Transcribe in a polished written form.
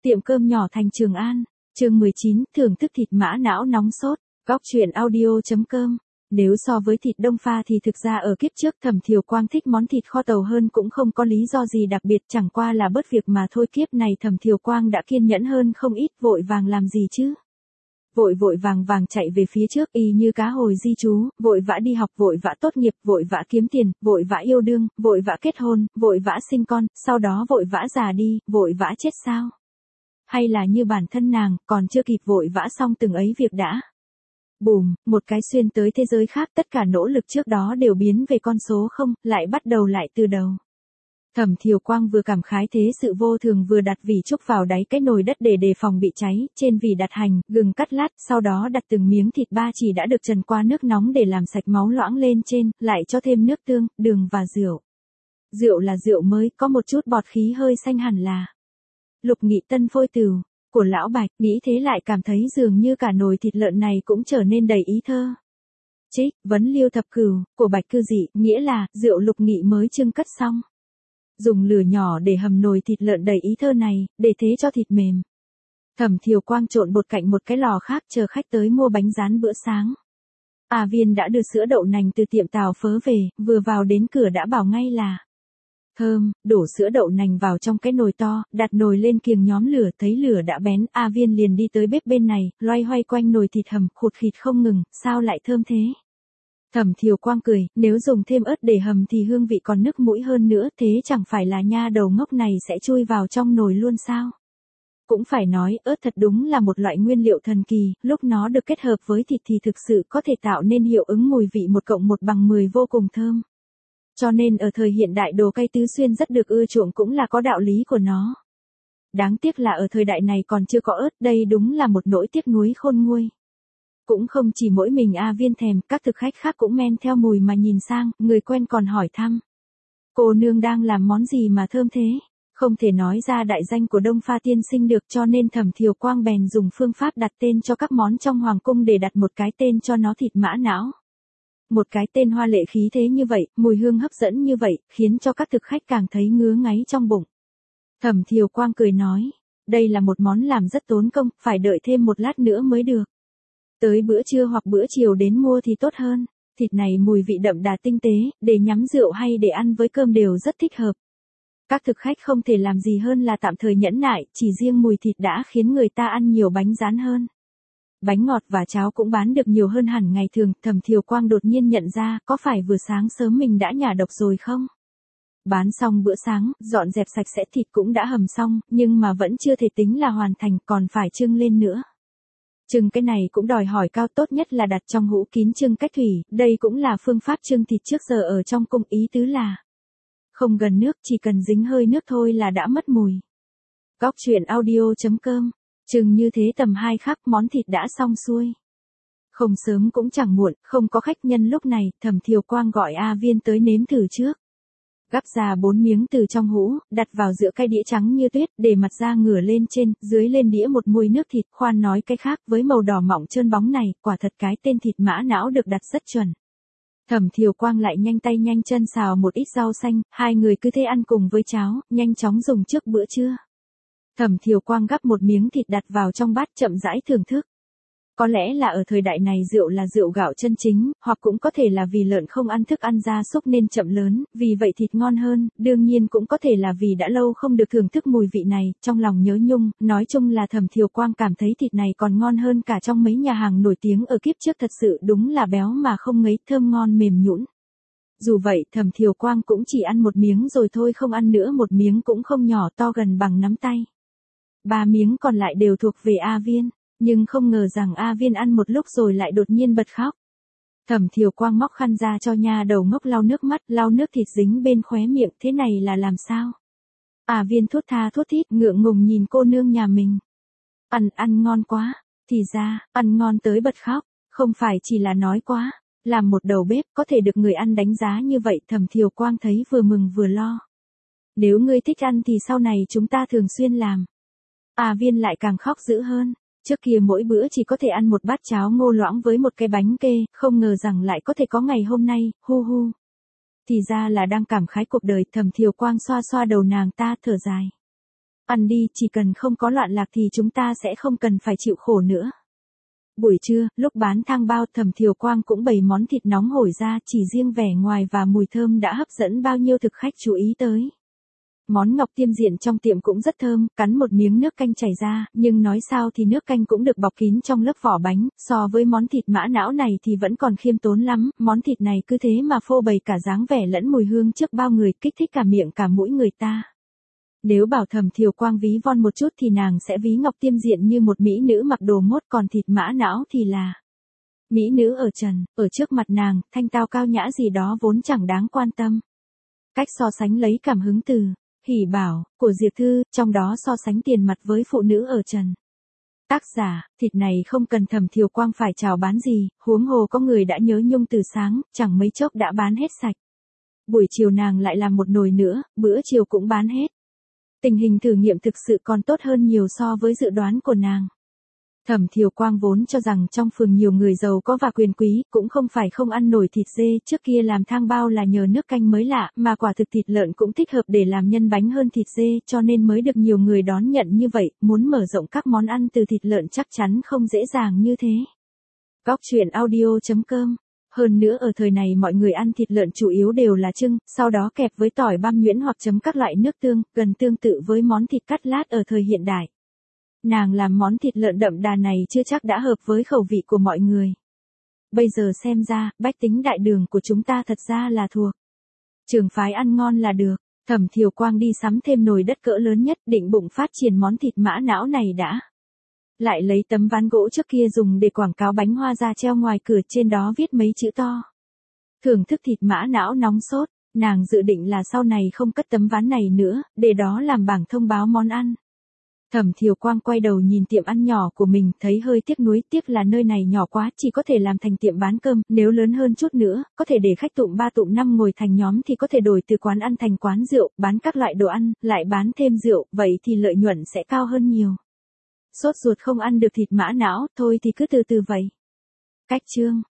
Tiệm cơm nhỏ thành Trường An, chương 19, thưởng thức thịt mã não nóng sốt, góc truyện audio.com. Nếu so với thịt đông pha thì thực ra ở kiếp trước Thẩm Thiều Quang thích món thịt kho tàu hơn cũng không có lý do gì đặc biệt, chẳng qua là bớt việc mà thôi. Kiếp này Thẩm Thiều Quang đã kiên nhẫn hơn không ít, vội vàng làm gì chứ? Vội vội vàng vàng chạy về phía trước y như cá hồi di trú, vội vã đi học, vội vã tốt nghiệp, vội vã kiếm tiền, vội vã yêu đương, vội vã kết hôn, vội vã sinh con, sau đó vội vã già đi, vội vã chết sao? Hay là như bản thân nàng, còn chưa kịp vội vã xong từng ấy việc đã. Bùm, một cái xuyên tới thế giới khác, tất cả nỗ lực trước đó đều biến về con số không, lại bắt đầu lại từ đầu. Thẩm Thiều Quang vừa cảm khái thế sự vô thường vừa đặt vỉ trúc vào đáy cái nồi đất để đề phòng bị cháy, trên vỉ đặt hành, gừng cắt lát, sau đó đặt từng miếng thịt ba chỉ đã được trần qua nước nóng để làm sạch máu loãng lên trên, lại cho thêm nước tương, đường và rượu. Rượu là rượu mới, có một chút bọt khí hơi xanh hẳn là Lục Nghị Tân phôi tửu của lão Bạch, nghĩ thế lại cảm thấy dường như cả nồi thịt lợn này cũng trở nên đầy ý thơ. Trích, vấn liêu thập cửu, của Bạch Cư Dị, nghĩa là, rượu Lục Nghị mới trưng cất xong. Dùng lửa nhỏ để hầm nồi thịt lợn đầy ý thơ này, để thế cho thịt mềm. Thẩm Thiều Quang trộn bột cạnh một cái lò khác chờ khách tới mua bánh rán bữa sáng. A Viên đã đưa sữa đậu nành từ tiệm Tào Phớ về, vừa vào đến cửa đã bảo ngay là thơm, đổ sữa đậu nành vào trong cái nồi to, đặt nồi lên kiềng nhóm lửa, thấy lửa đã bén, A Viên liền đi tới bếp bên này, loay hoay quanh nồi thịt hầm, khụt khịt không ngừng, sao lại thơm thế? Thẩm Thiều Quang cười, nếu dùng thêm ớt để hầm thì hương vị còn nức mũi hơn nữa, thế chẳng phải là nha đầu ngốc này sẽ chui vào trong nồi luôn sao? Cũng phải nói, ớt thật đúng là một loại nguyên liệu thần kỳ, lúc nó được kết hợp với thịt thì thực sự có thể tạo nên hiệu ứng mùi vị 1+1=10 vô cùng thơm. Cho nên ở thời hiện đại đồ cay tứ xuyên rất được ưa chuộng cũng là có đạo lý của nó. Đáng tiếc là ở thời đại này còn chưa có ớt, đây đúng là một nỗi tiếc nuối khôn nguôi. Cũng không chỉ mỗi mình A Viên thèm, các thực khách khác cũng men theo mùi mà nhìn sang, người quen còn hỏi thăm. Cô nương đang làm món gì mà thơm thế? Không thể nói ra đại danh của Đông Pha tiên sinh được, cho nên Thẩm Thiều Quang bèn dùng phương pháp đặt tên cho các món trong hoàng cung để đặt một cái tên cho nó thịt mã não. Một cái tên hoa lệ khí thế như vậy, mùi hương hấp dẫn như vậy, khiến cho các thực khách càng thấy ngứa ngáy trong bụng. Thẩm Thiều Quang cười nói, đây là một món làm rất tốn công, phải đợi thêm một lát nữa mới được. Tới bữa trưa hoặc bữa chiều đến mua thì tốt hơn. Thịt này mùi vị đậm đà tinh tế, để nhắm rượu hay để ăn với cơm đều rất thích hợp. Các thực khách không thể làm gì hơn là tạm thời nhẫn nại, chỉ riêng mùi thịt đã khiến người ta ăn nhiều bánh rán hơn. Bánh ngọt và cháo cũng bán được nhiều hơn hẳn ngày thường. Thẩm Thiều Quang đột nhiên nhận ra, có phải vừa sáng sớm mình đã nhả độc rồi không? Bán xong bữa sáng, dọn dẹp sạch sẽ, thịt cũng đã hầm xong, nhưng mà vẫn chưa thể tính là hoàn thành, còn phải trưng lên nữa. Trưng cái này cũng đòi hỏi cao, tốt nhất là đặt trong hũ kín trưng cách thủy, đây cũng là phương pháp trưng thịt trước giờ ở trong cung, ý tứ là không gần nước, chỉ cần dính hơi nước thôi là đã mất mùi. Góc truyện audio.com. Chừng như thế tầm 2 khắc món thịt đã xong xuôi. Không sớm cũng chẳng muộn, không có khách nhân lúc này, Thẩm Thiều Quang gọi A Viên tới nếm thử trước. Gắp ra 4 miếng từ trong hũ, đặt vào giữa cái đĩa trắng như tuyết, để mặt ra ngửa lên trên, dưới lên đĩa một muôi nước thịt, khoan nói cái khác, với màu đỏ mọng trơn bóng này, quả thật cái tên thịt mã não được đặt rất chuẩn. Thẩm Thiều Quang lại nhanh tay nhanh chân xào một ít rau xanh, hai người cứ thế ăn cùng với cháo, nhanh chóng dùng trước bữa trưa. Thẩm Thiều Quang gắp một miếng thịt đặt vào trong bát chậm rãi thưởng thức. Có lẽ là ở thời đại này rượu là rượu gạo chân chính, hoặc cũng có thể là vì lợn không ăn thức ăn gia súc nên chậm lớn, vì vậy thịt ngon hơn, đương nhiên cũng có thể là vì đã lâu không được thưởng thức mùi vị này, trong lòng nhớ nhung, nói chung là Thẩm Thiều Quang cảm thấy thịt này còn ngon hơn cả trong mấy nhà hàng nổi tiếng ở kiếp trước, thật sự đúng là béo mà không ngấy, thơm ngon mềm nhũn. Dù vậy, Thẩm Thiều Quang cũng chỉ ăn một miếng rồi thôi, không ăn nữa, một miếng cũng không nhỏ, to gần bằng nắm tay. 3 miếng còn lại đều thuộc về A Viên, nhưng không ngờ rằng A Viên ăn một lúc rồi lại đột nhiên bật khóc. Thẩm Thiều Quang móc khăn ra cho nha đầu ngốc lau nước mắt, lau nước thịt dính bên khóe miệng, thế này là làm sao? A Viên thốt tha thốt thít, ngượng ngùng nhìn cô nương nhà mình. Ăn ngon quá, thì ra, ăn ngon tới bật khóc, không phải chỉ là nói quá, làm một đầu bếp có thể được người ăn đánh giá như vậy. Thẩm Thiều Quang thấy vừa mừng vừa lo. Nếu ngươi thích ăn thì sau này chúng ta thường xuyên làm. A Viên lại càng khóc dữ hơn. Trước kia mỗi bữa chỉ có thể ăn một bát cháo ngô loãng với một cái bánh kê, không ngờ rằng lại có thể có ngày hôm nay, hu hu. Thì ra là đang cảm khái cuộc đời. Thẩm Thiều Quang xoa xoa đầu nàng ta, thở dài. ăn đi, chỉ cần không có loạn lạc thì chúng ta sẽ không cần phải chịu khổ nữa. Buổi trưa, lúc bán thang bao, Thẩm Thiều Quang cũng bày món thịt nóng hổi ra, chỉ riêng vẻ ngoài và mùi thơm đã hấp dẫn bao nhiêu thực khách chú ý tới. Món ngọc tiêm diện trong tiệm cũng rất thơm, cắn một miếng nước canh chảy ra, nhưng nói sao thì nước canh cũng được bọc kín trong lớp vỏ bánh, so với món thịt mã não này thì vẫn còn khiêm tốn lắm, món thịt này cứ thế mà phô bày cả dáng vẻ lẫn mùi hương trước bao người, kích thích cả miệng cả mũi người ta. Nếu bảo Thẩm Thiều Quang ví von một chút thì nàng sẽ ví ngọc tiêm diện như một mỹ nữ mặc đồ mốt, còn thịt mã não thì là mỹ nữ ở trần, ở trước mặt nàng, thanh tao cao nhã gì đó vốn chẳng đáng quan tâm. Cách so sánh lấy cảm hứng từ Hỉ Bảo của Diệp Thư, trong đó so sánh tiền mặt với phụ nữ ở trần. Tác giả, thịt này không cần Thẩm Thiều Quang phải chào bán gì, huống hồ có người đã nhớ nhung từ sáng, chẳng mấy chốc đã bán hết sạch. Buổi chiều nàng lại làm một nồi nữa, bữa chiều cũng bán hết. Tình hình thử nghiệm thực sự còn tốt hơn nhiều so với dự đoán của nàng. Thẩm Thiều Quang vốn cho rằng trong phường nhiều người giàu có và quyền quý, cũng không phải không ăn nổi thịt dê, trước kia làm thang bao là nhờ nước canh mới lạ, mà quả thực thịt lợn cũng thích hợp để làm nhân bánh hơn thịt dê, cho nên mới được nhiều người đón nhận như vậy, muốn mở rộng các món ăn từ thịt lợn chắc chắn không dễ dàng như thế. Góc truyện audio.com. Hơn nữa ở thời này mọi người ăn thịt lợn chủ yếu đều là trưng, sau đó kẹp với tỏi băm nhuyễn hoặc chấm các loại nước tương, gần tương tự với món thịt cắt lát ở thời hiện đại. Nàng làm món thịt lợn đậm đà này chưa chắc đã hợp với khẩu vị của mọi người. Bây giờ xem ra, bách tính đại đường của chúng ta thật ra là thuộc trường phái ăn ngon là được. Thẩm Thiều Quang đi sắm thêm nồi đất cỡ lớn nhất, định bụng phát triển món thịt mã não này đã. Lại lấy tấm ván gỗ trước kia dùng để quảng cáo bánh hoa ra treo ngoài cửa, trên đó viết mấy chữ to. Thưởng thức thịt mã não nóng sốt, nàng dự định là sau này không cất tấm ván này nữa, để đó làm bảng thông báo món ăn. Thẩm Thiều Quang quay đầu nhìn tiệm ăn nhỏ của mình, thấy hơi tiếc nuối, tiếc là nơi này nhỏ quá, chỉ có thể làm thành tiệm bán cơm, nếu lớn hơn chút nữa, có thể để khách tụm 3 tụm 5 ngồi thành nhóm thì có thể đổi từ quán ăn thành quán rượu, bán các loại đồ ăn, lại bán thêm rượu, vậy thì lợi nhuận sẽ cao hơn nhiều. Sốt ruột không ăn được thịt mã não, thôi thì cứ từ từ vậy. Cách chương